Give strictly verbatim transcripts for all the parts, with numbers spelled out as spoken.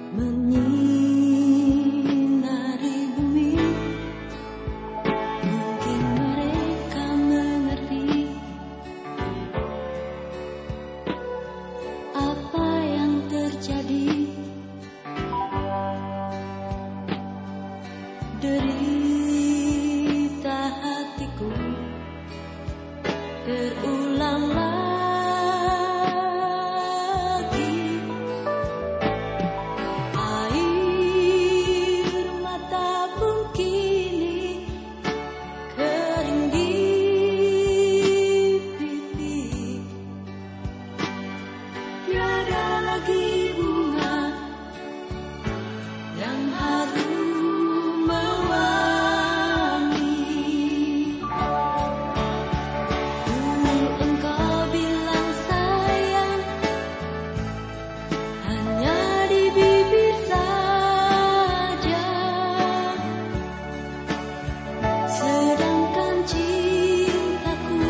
menyinari bumi. Mungkin mereka mengerti apa yang terjadi. Derita hatiku terulang lagi. Air mata pun kini kering di pipi. Tiada lagi bunga yang harum mewangi. Dulu engkau bilang sayang hanya di bibir saja, sedangkan cintaku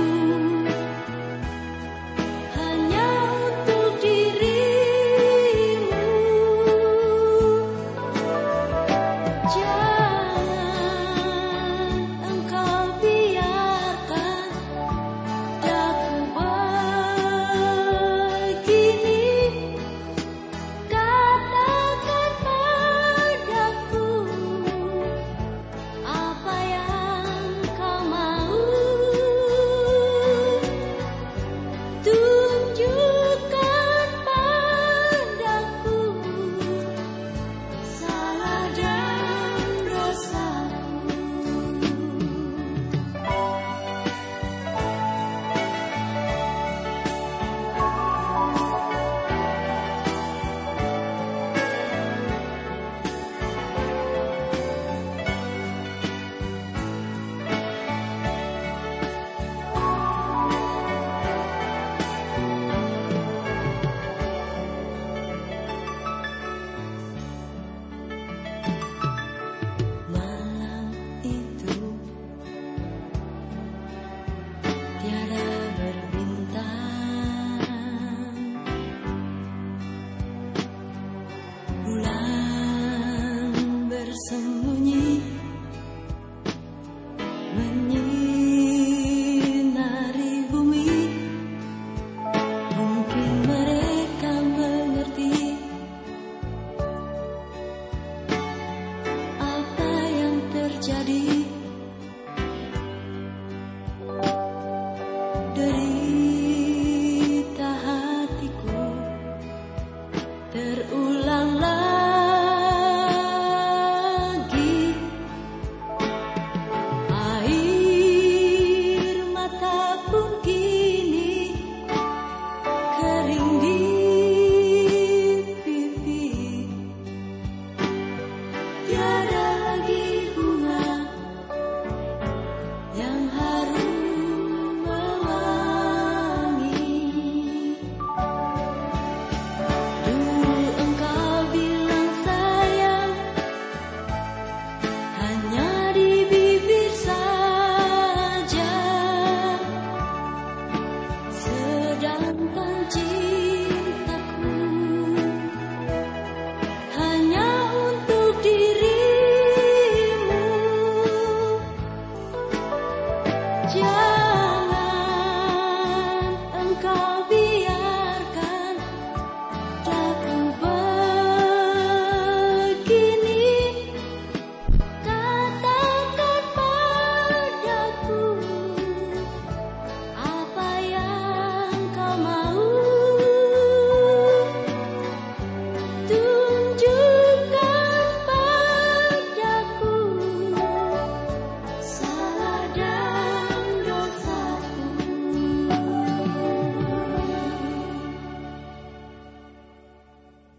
hanya untuk dirimu. Jangan engkau biarkan daku begini. Katakan padaku apa yang kau mau. Tunjukkan padaku salah dan dosaku. Malam itu tiada berbintang, bulan bersembunyi menyinari bumi. Mungkin mereka mengerti apa yang terjadi. Derita hatiku terulang lagi. Air mata pun kini kering di pipi. Tiada